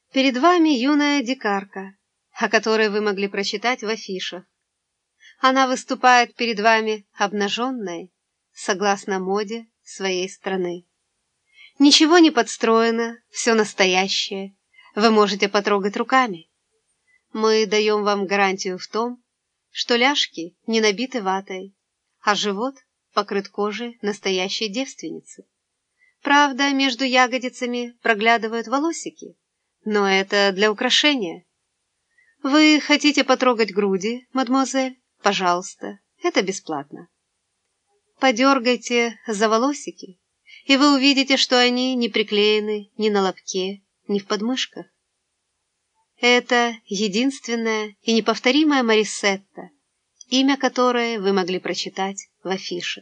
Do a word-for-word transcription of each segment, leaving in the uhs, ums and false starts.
Перед вами юная дикарка, о которой вы могли прочитать в афишах. Она выступает перед вами обнаженной, согласно моде своей страны. Ничего не подстроено, все настоящее, вы можете потрогать руками. Мы даем вам гарантию в том, что ляжки не набиты ватой, а живот покрыт кожей настоящей девственницы. Правда, между ягодицами проглядывают волосики, но это для украшения. Вы хотите потрогать груди, мадемуазель? Пожалуйста, это бесплатно. Подергайте за волосики, и вы увидите, что они не приклеены ни на лобке, ни в подмышках. Это единственная и неповторимая Марисетта, имя которой вы могли прочитать в афише.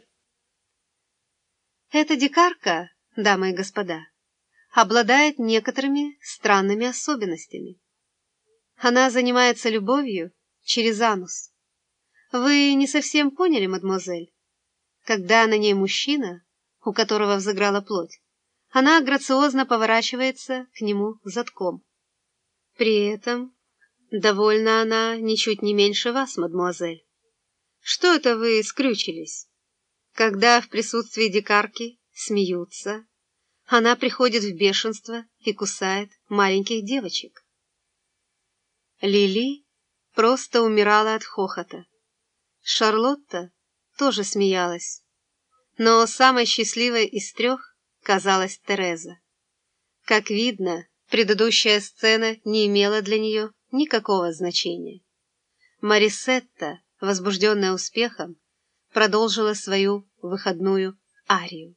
Эта дикарка, дамы и господа, обладает некоторыми странными особенностями. Она занимается любовью через анус. Вы не совсем поняли, мадемуазель? Когда на ней мужчина, у которого взыграла плоть, она грациозно поворачивается к нему задком. При этом довольна она ничуть не меньше вас, мадемуазель. Что это вы скрючились? Когда в присутствии дикарки смеются, она приходит в бешенство и кусает маленьких девочек. Лили просто умирала от хохота. Шарлотта тоже смеялась, но самой счастливой из трех казалась Тереза. Как видно, предыдущая сцена не имела для нее никакого значения. Марисетта, возбужденная успехом, продолжила свою выходную арию.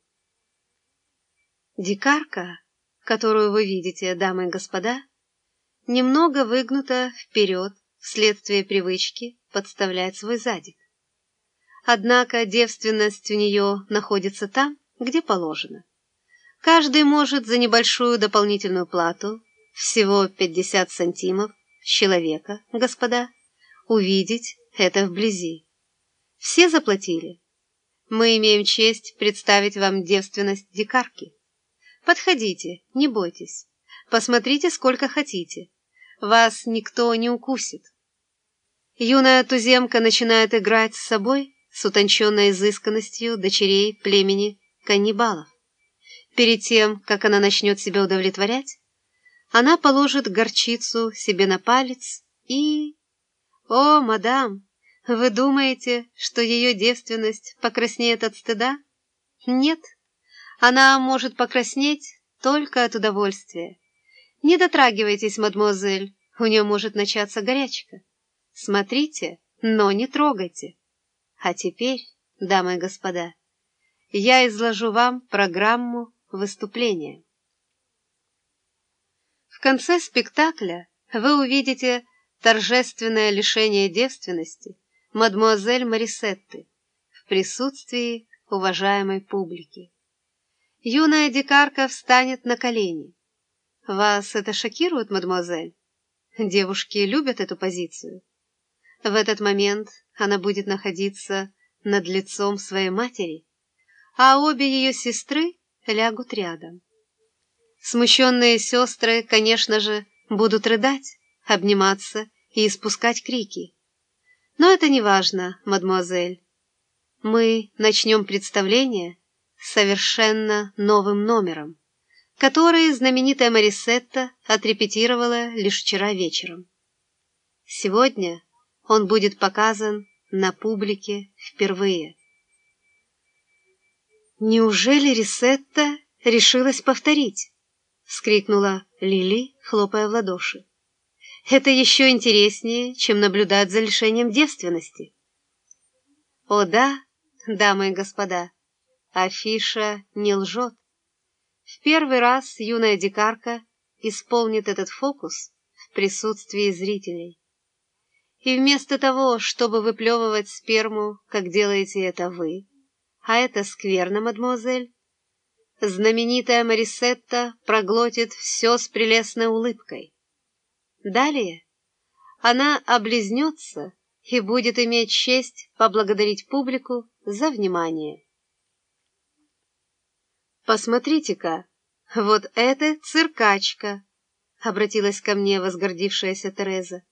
Дикарка, которую вы видите, дамы и господа, немного выгнута вперед вследствие привычки подставлять свой задик. Однако девственность у нее находится там, где положено. Каждый может за небольшую дополнительную плату, всего пятьдесят сантимов с человека, господа, увидеть это вблизи. Все заплатили. Мы имеем честь представить вам девственность дикарки. Подходите, не бойтесь. Посмотрите, сколько хотите. Вас никто не укусит. Юная туземка начинает играть с собой с утонченной изысканностью дочерей племени каннибалов. Перед тем, как она начнет себя удовлетворять, она положит горчицу себе на палец и... О, мадам, вы думаете, что ее девственность покраснеет от стыда? Нет, она может покраснеть только от удовольствия. Не дотрагивайтесь, мадемуазель, у нее может начаться горячка. Смотрите, но не трогайте. А теперь, дамы и господа, я изложу вам программу выступления. В конце спектакля вы увидите торжественное лишение девственности мадемуазель Марисетты в присутствии уважаемой публики. Юная дикарка встанет на колени. Вас это шокирует, мадемуазель? Девушки любят эту позицию. В этот момент она будет находиться над лицом своей матери, а обе ее сестры лягут рядом. Смущенные сестры, конечно же, будут рыдать, обниматься и испускать крики. Но это не важно, мадемуазель. Мы начнем представление с совершенно новым номером, который знаменитая Марисетта отрепетировала лишь вчера вечером. Сегодня он будет показан на публике впервые. «Неужели Рисетта решилась повторить?» — вскрикнула Лили, хлопая в ладоши. «Это еще интереснее, чем наблюдать за лишением девственности». О да, дамы и господа, афиша не лжет. В первый раз юная дикарка исполнит этот фокус в присутствии зрителей. И вместо того, чтобы выплевывать сперму, как делаете это вы, а это скверно, мадемуазель, знаменитая Марисетта проглотит все с прелестной улыбкой. Далее она облизнется и будет иметь честь поблагодарить публику за внимание. Посмотрите-ка, вот это циркачка, обратилась ко мне возгордившаяся Тереза.